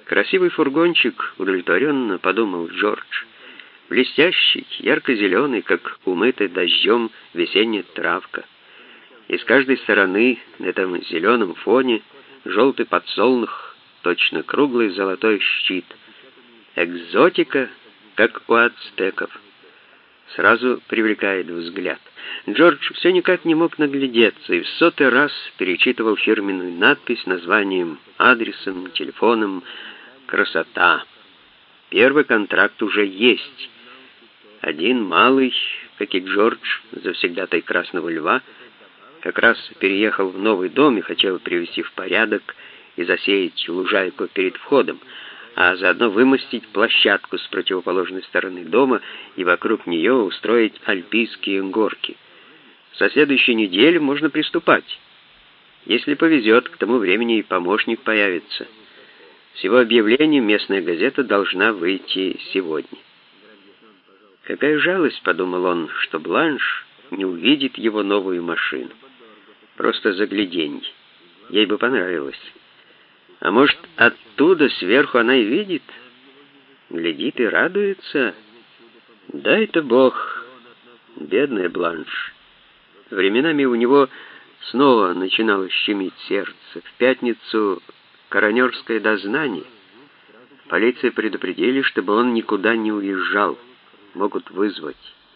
Красивый фургончик, удовлетворенно подумал Джордж. Блестящий, ярко-зеленый, как умытая дождем весенняя травка. И с каждой стороны на этом зеленом фоне желтый подсолнух, точно круглый золотой щит. Экзотика, как у ацтеков. Сразу привлекает взгляд. Джордж все никак не мог наглядеться и в 100-й раз перечитывал фирменную надпись, названием, адресом, телефоном. Красота. Первый контракт уже есть. Один малый, как и Джордж, завсегдатай Красного Льва, как раз переехал в новый дом и хотел привести в порядок и засеять лужайку перед входом, а заодно вымостить площадку с противоположной стороны дома и вокруг нее устроить альпийские горки. Со следующей недели можно приступать. Если повезет, к тому времени и помощник появится. С его объявлением местная газета должна выйти сегодня. Какая жалость, подумал он, что Бланш не увидит его новую машину. Просто загляденье. Ей бы понравилось. А может, оттуда сверху она и видит? Глядит и радуется? Дай-то Бог, бедная Бланш. Временами у него снова начинало щемить сердце. В пятницу коронерское дознание. Полиция предупредили, чтобы он никуда не уезжал. Могут вызвать.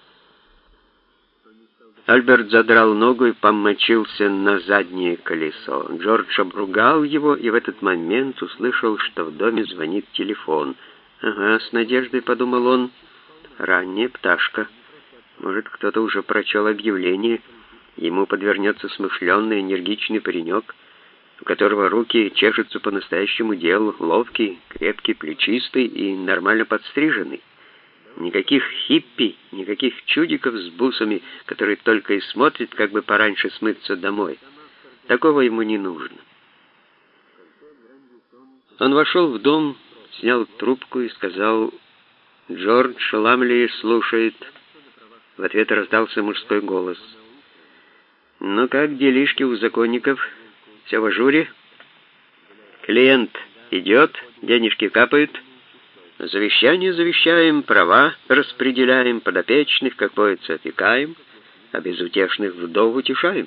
Альберт задрал ногу и помочился на заднее колесо. Джордж обругал его и в этот момент услышал, что в доме звонит телефон. «Ага, с надеждой», — подумал он, — «ранняя пташка. Может, кто-то уже прочел объявление. Ему подвернется смышленый, энергичный паренек, у которого руки чешутся по настоящему делу, ловкий, крепкий, плечистый и нормально подстриженный. Никаких хиппи, никаких чудиков с бусами, которые только и смотрят, как бы пораньше смыться домой. Такого ему не нужно». Он вошел в дом, снял трубку и сказал: «Джордж Ламли слушает». В ответ раздался мужской голос: «Ну как делишки у законников? Все в ажуре? Клиент идет, денежки капают. Завещание завещаем, права распределяем, подопечных, как водится, опекаем, а безутешных вдов утешаем».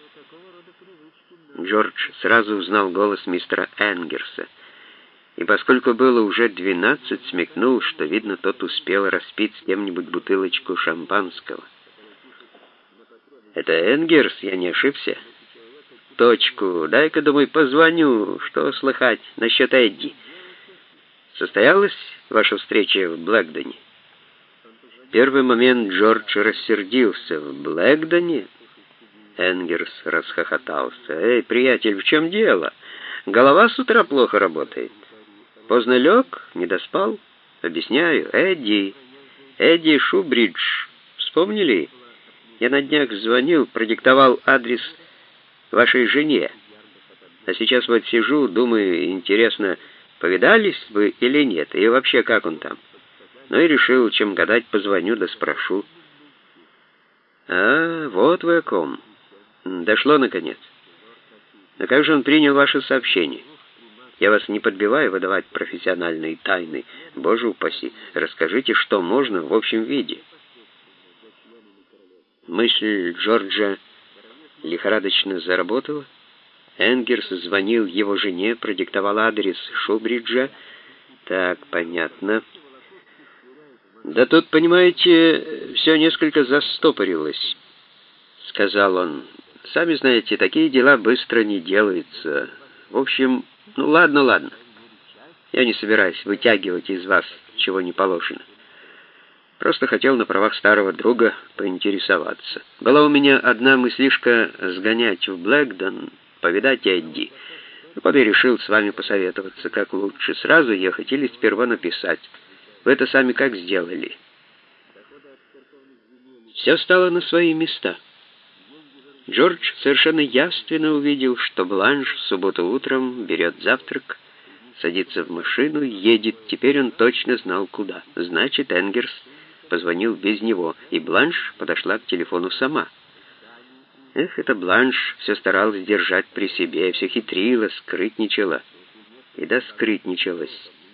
Джордж сразу узнал голос мистера Энгерса, и поскольку было уже 12, смекнул, что, видно, тот успел распить с кем-нибудь бутылочку шампанского. «Это Энгерс, я не ошибся?» «Точку. Дай-ка, думаю, позвоню. Что слыхать насчет Эдди? Состоялась ваша встреча в Блэкдоне?» В первый момент Джордж рассердился. «В Блэкдоне?» Энгерс расхохотался. «Эй, приятель, в чем дело? Голова с утра плохо работает. Поздно лег, не доспал? Объясняю. Эдди Шубридж. Вспомнили? Я на днях звонил, продиктовал адрес вашей жене. А сейчас вот сижу, думаю, интересно, повидались вы или нет, и вообще, как он там? Ну и решил, чем гадать, позвоню да спрошу». «А, вот вы о ком. Дошло, наконец. Но как же он принял ваше сообщение? Я вас не подбиваю выдавать профессиональные тайны. Боже упаси, расскажите, что можно в общем виде». Мысль Джорджа лихорадочно заработала. Энгерс звонил его жене, продиктовал адрес Шубриджа. Так, понятно. «Да тут, понимаете, все несколько застопорилось», — сказал он. «Сами знаете, такие дела быстро не делаются. В общем, ну ладно. Я не собираюсь вытягивать из вас, чего не положено. Просто хотел на правах старого друга поинтересоваться. Была у меня одна мыслишка сгонять в Блэкдон, повидать Эдди. Вот и решил с вами посоветоваться, как лучше, сразу ехать или сперва написать. Вы это сами как сделали?» Все стало на свои места. Джордж совершенно явственно увидел, что Бланш в субботу утром берет завтрак, садится в машину и едет. Теперь он точно знал, куда. Значит, Энгерс позвонил без него, и Бланш подошла к телефону сама. Эх, эта Бланш все старалась держать при себе, все хитрила, скрытничала. и доскрытничалась.